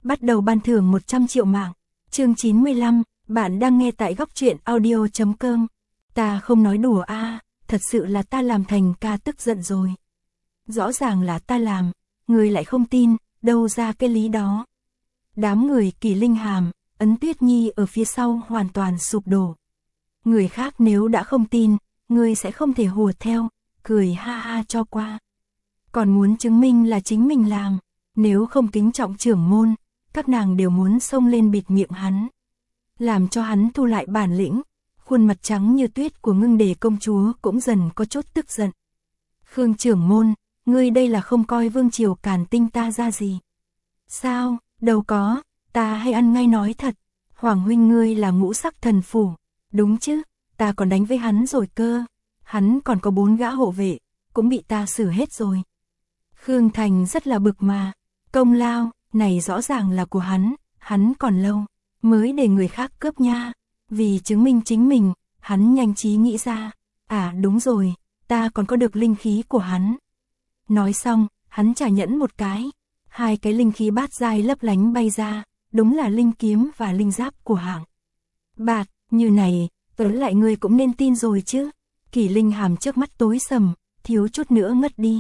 bắt đầu ban thưởng 100 triệu mạng. Chương 95, bạn đang nghe tại góc truyện audio.com. Ta không nói đùa a, thật sự là ta làm Thành ca tức giận rồi. Rõ ràng là ta làm, người lại không tin, đâu ra cái lý đó. Đám người Kỳ Linh Hàm, Ấn Tuyết Nhi ở phía sau hoàn toàn sụp đổ. Người khác nếu đã không tin, người sẽ không thể hùa theo, cười ha ha cho qua. Còn muốn chứng minh là chính mình làm, nếu không kính trọng trưởng môn, các nàng đều muốn xông lên bịt miệng hắn. Làm cho hắn thu lại bản lĩnh, khuôn mặt trắng như tuyết của Ngưng Đề công chúa cũng dần có chút tức giận. Khương trưởng môn, ngươi đây là không coi vương triều Càn Tinh ta ra gì. Sao, đâu có, ta hay ăn ngay nói thật, Hoàng huynh ngươi là ngũ sắc thần phủ, đúng chứ, ta còn đánh với hắn rồi cơ, hắn còn có 4 gã hộ vệ, cũng bị ta xử hết rồi. Khương Thành rất là bực mà, công lao, này rõ ràng là của hắn còn lâu, mới để người khác cướp nha, vì chứng minh chính mình, hắn nhanh trí nghĩ ra, à đúng rồi, ta còn có được linh khí của hắn. Nói xong, hắn trả nhẫn một cái, 2 cái linh khí bát giai lấp lánh bay ra, đúng là linh kiếm và linh giáp của hạng Bạt, như này, tớ lại ngươi cũng nên tin rồi chứ. Kỳ Linh Hàm trước mắt tối sầm, thiếu chút nữa ngất đi.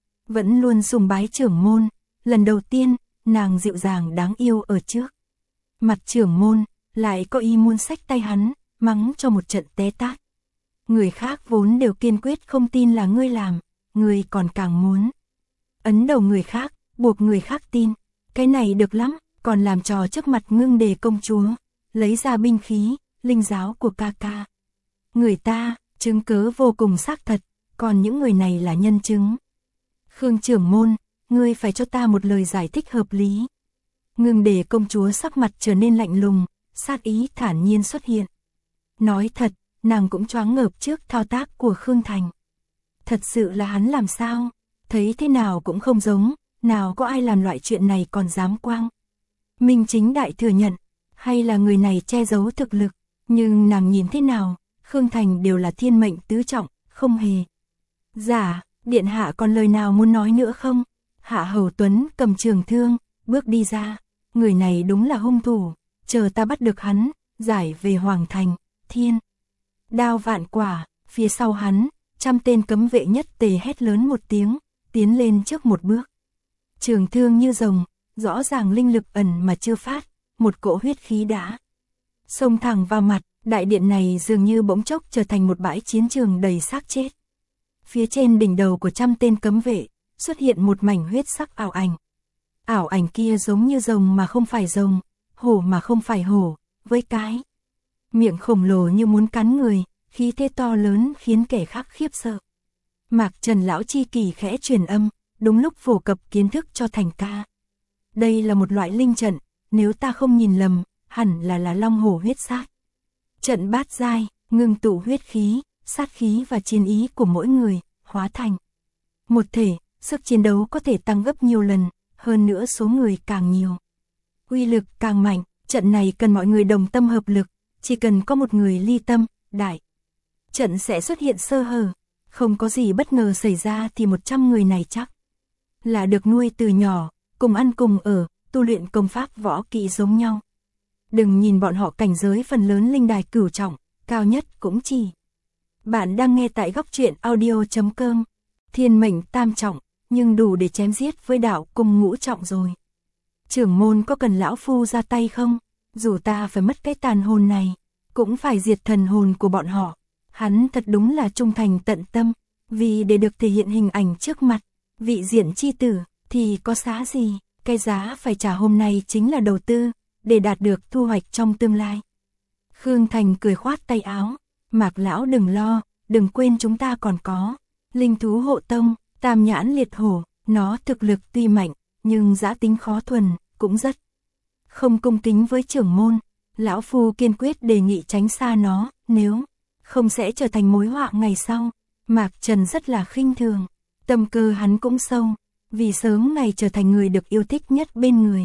Vẫn luôn sùng bái trưởng môn, lần đầu tiên, nàng dịu dàng đáng yêu ở trước. Mặt trưởng môn, lại có ý muốn xách tay hắn, mắng cho một trận té tát. Người khác vốn đều kiên quyết không tin là ngươi làm, ngươi còn càng muốn ấn đầu người khác, buộc người khác tin. Cái này được lắm, còn làm trò trước mặt Ngưng Đề công chúa, lấy ra binh khí, linh giáo của ca ca. Người ta, chứng cớ vô cùng xác thật, còn những người này là nhân chứng. Khương trưởng môn, ngươi phải cho ta một lời giải thích hợp lý. Ngưng Đề công chúa sắc mặt trở nên lạnh lùng, sát ý thản nhiên xuất hiện. Nói thật, nàng cũng choáng ngợp trước thao tác của Khương Thành. Thật sự là hắn làm sao, thấy thế nào cũng không giống, nào có ai làm loại chuyện này còn dám quang. Minh chính đại thừa nhận, hay là người này che giấu thực lực, nhưng nàng nhìn thế nào, Khương Thành đều là thiên mệnh tứ trọng, không hề. Dạ, điện hạ còn lời nào muốn nói nữa không? Hạ Hầu Tuấn cầm trường thương, bước đi ra, người này đúng là hung thủ, chờ ta bắt được hắn, giải về Hoàng Thành, thiên. Đao vạn quả, phía sau hắn, 100 tên cấm vệ nhất tề hét lớn một tiếng, tiến lên trước một bước. Trường thương như rồng, rõ ràng linh lực ẩn mà chưa phát, một cỗ huyết khí đã xông thẳng vào mặt, đại điện này dường như bỗng chốc trở thành một bãi chiến trường đầy xác chết. Phía trên đỉnh đầu của 100 tên cấm vệ, xuất hiện một mảnh huyết sắc ảo ảnh. Ảo ảnh kia giống như rồng mà không phải rồng, hổ mà không phải hổ, với cái miệng khổng lồ như muốn cắn người, khí thế to lớn khiến kẻ khác khiếp sợ. Mạc Trần lão chi kỳ khẽ truyền âm, đúng lúc phổ cập kiến thức cho Thành ca. Đây là một loại linh trận, nếu ta không nhìn lầm, hẳn là long hổ huyết sát. Trận bát giai, ngưng tụ huyết khí, sát khí và chiến ý của mỗi người, hóa thành một thể, sức chiến đấu có thể tăng gấp nhiều lần, hơn nữa số người càng nhiều, uy lực càng mạnh. Trận này cần mọi người đồng tâm hợp lực, chỉ cần có một người ly tâm, đại trận sẽ xuất hiện sơ hở. Không có gì bất ngờ xảy ra thì 100 người này chắc là được nuôi từ nhỏ, cùng ăn cùng ở, tu luyện công pháp võ kỹ giống nhau. Đừng nhìn bọn họ cảnh giới phần lớn linh đài cửu trọng, cao nhất cũng chỉ. Bạn đang nghe tại góc truyện audio.com. Thiên mệnh tam trọng, nhưng đủ để chém giết với đạo cung ngũ trọng rồi. Trưởng môn có cần lão phu ra tay không? Dù ta phải mất cái tàn hồn này, cũng phải diệt thần hồn của bọn họ. Hắn thật đúng là trung thành tận tâm, vì để được thể hiện hình ảnh trước mặt, vị diện chi tử, thì có giá gì, cái giá phải trả hôm nay chính là đầu tư, để đạt được thu hoạch trong tương lai. Khương Thành cười khoát tay áo, Mạc lão đừng lo, đừng quên chúng ta còn có linh thú hộ tông, Tam Nhãn Liệt Hổ, nó thực lực tuy mạnh, nhưng dã tính khó thuần, cũng rất không cung kính với trưởng môn. Lão phu kiên quyết đề nghị tránh xa nó, nếu không sẽ trở thành mối họa ngày sau. Mạc Trần rất là khinh thường, tâm cơ hắn cũng sâu, vì sớm ngày trở thành người được yêu thích nhất bên người.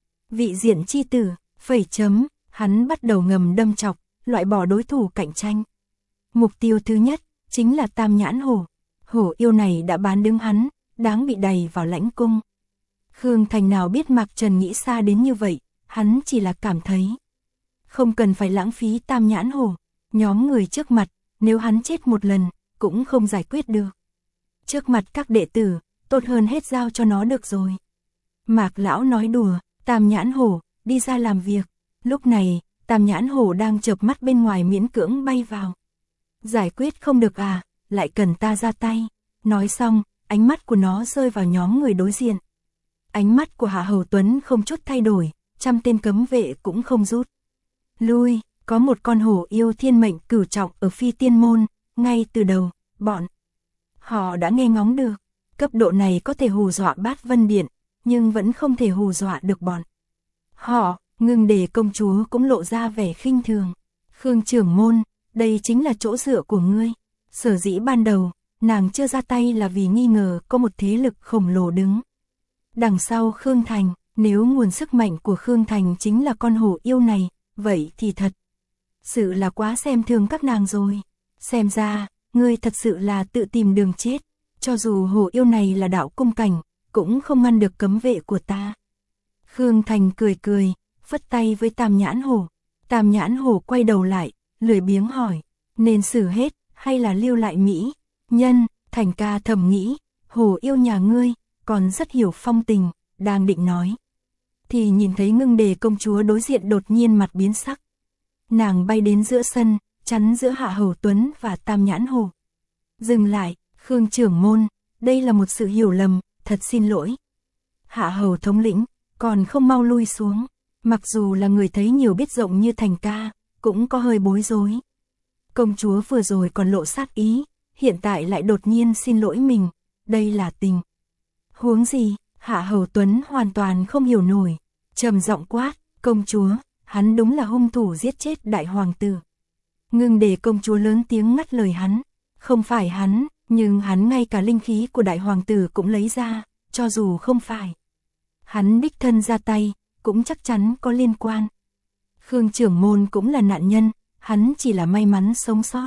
Vị diện chi tử, phẩy chấm, hắn bắt đầu ngầm đâm chọc, loại bỏ đối thủ cạnh tranh. Mục tiêu thứ nhất, chính là Tam Nhãn Hổ. Hổ yêu này đã bán đứng hắn, đáng bị đày vào lãnh cung. Khương Thành nào biết Mạc Trần nghĩ xa đến như vậy, hắn chỉ là cảm thấy không cần phải lãng phí Tam Nhãn Hổ, nhóm người trước mặt, nếu hắn chết một lần, cũng không giải quyết được. Trước mặt các đệ tử, tốt hơn hết giao cho nó được rồi. Mạc lão nói đùa, Tam Nhãn Hổ, đi ra làm việc. Lúc này, Tam Nhãn Hổ đang chợp mắt bên ngoài miễn cưỡng bay vào. Giải quyết không được à, lại cần ta ra tay. Nói xong, ánh mắt của nó rơi vào nhóm người đối diện. Ánh mắt của Hạ Hầu Tuấn không chút thay đổi, 100 tên cấm vệ cũng không rút lui. Có một con hổ yêu thiên mệnh cửu trọng ở Phi Tiên Môn, ngay từ đầu, bọn họ đã nghe ngóng được. Cấp độ này có thể hù dọa Bát Vân Điện, nhưng vẫn không thể hù dọa được bọn họ. Ngưng Đề công chúa cũng lộ ra vẻ khinh thường. Khương trưởng môn, đây chính là chỗ dựa của ngươi. Sở dĩ ban đầu, nàng chưa ra tay là vì nghi ngờ có một thế lực khổng lồ đứng đằng sau Khương Thành. Nếu nguồn sức mạnh của Khương Thành chính là con hổ yêu này, vậy thì thật sự là quá xem thường các nàng rồi. Xem ra, ngươi thật sự là tự tìm đường chết. Cho dù hổ yêu này là đạo cung cảnh, cũng không ngăn được cấm vệ của ta. Khương Thành cười cười, phất tay với Tam Nhãn Hổ. Tam Nhãn Hổ quay đầu lại, lười biếng hỏi, nên xử hết, hay là lưu lại Mỹ nhân? Thành ca thầm nghĩ, hổ yêu nhà ngươi, còn rất hiểu phong tình, đang định nói. Thì nhìn thấy Ngưng Đề công chúa đối diện đột nhiên mặt biến sắc. Nàng bay đến giữa sân, chắn giữa Hạ Hầu Tuấn và Tam Nhãn Hổ. Dừng lại, Khương trưởng môn, đây là một sự hiểu lầm, thật xin lỗi. Hạ Hầu thống lĩnh, còn không mau lui xuống. Mặc dù là người thấy nhiều biết rộng như Thành ca, cũng có hơi bối rối. Công chúa vừa rồi còn lộ sát ý, hiện tại lại đột nhiên xin lỗi mình, đây là tình huống gì? Hạ Hầu Tuấn hoàn toàn không hiểu nổi, trầm giọng quát, công chúa, hắn đúng là hung thủ giết chết đại hoàng tử. Ngưng Đề công chúa lớn tiếng ngắt lời hắn, không phải hắn, nhưng hắn ngay cả linh khí của đại hoàng tử cũng lấy ra, cho dù không phải hắn đích thân ra tay, cũng chắc chắn có liên quan. Khương trưởng môn cũng là nạn nhân, hắn chỉ là may mắn sống sót.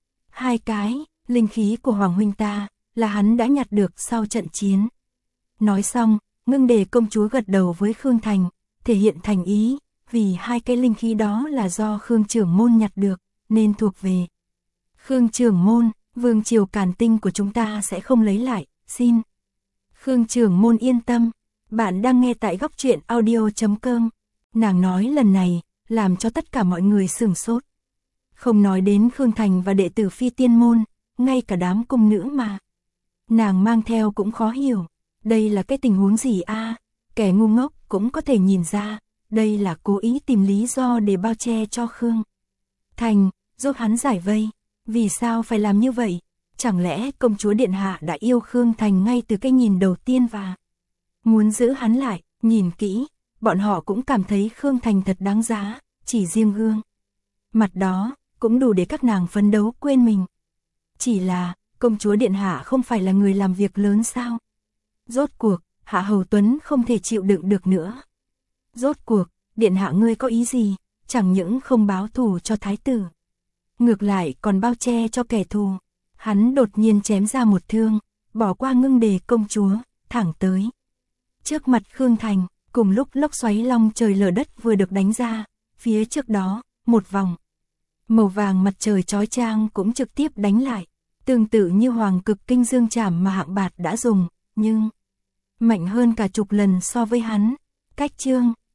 Hai cái, linh khí của Hoàng huynh ta, là hắn đã nhặt được sau trận chiến. Nói xong, Ngưng Đề công chúa gật đầu với Khương Thành, thể hiện thành ý, vì hai cái linh khí đó là do Khương trưởng môn nhặt được, nên thuộc về Khương trưởng môn. Vương triều Càn Tinh của chúng ta sẽ không lấy lại, xin Khương trưởng môn yên tâm. Bạn đang nghe tại góc truyện audio.com. Nàng nói lần này, làm cho tất cả mọi người sửng sốt. Không nói đến Khương Thành và đệ tử Phi Tiên Môn, ngay cả đám cung nữ mà nàng mang theo cũng khó hiểu. Đây là cái tình huống gì a? Kẻ ngu ngốc cũng có thể nhìn ra, đây là cố ý tìm lý do để bao che cho Khương Thành, giúp hắn giải vây. Vì sao phải làm như vậy? Chẳng lẽ công chúa điện hạ đã yêu Khương Thành ngay từ cái nhìn đầu tiên và muốn giữ hắn lại? Nhìn kỹ, bọn họ cũng cảm thấy Khương Thành thật đáng giá, chỉ riêng gương mặt đó cũng đủ để các nàng phấn đấu quên mình. Chỉ là, công chúa điện hạ không phải là người làm việc lớn sao? Rốt cuộc, Hạ Hầu Tuấn không thể chịu đựng được nữa. Rốt cuộc, điện hạ ngươi có ý gì? Chẳng những không báo thù cho thái tử, ngược lại còn bao che cho kẻ thù. Hắn đột nhiên chém ra một thương, bỏ qua Ngưng Đề công chúa, thẳng tới trước mặt Khương Thành. Cùng lúc lốc xoáy long trời lở đất vừa được đánh ra, phía trước đó, một vòng màu vàng mặt trời chói chang cũng trực tiếp đánh lại. Tương tự như Hoàng Cực Kinh Dương Trảm mà Hạng Bạt đã dùng, nhưng mạnh hơn cả chục lần so với hắn. Cách chương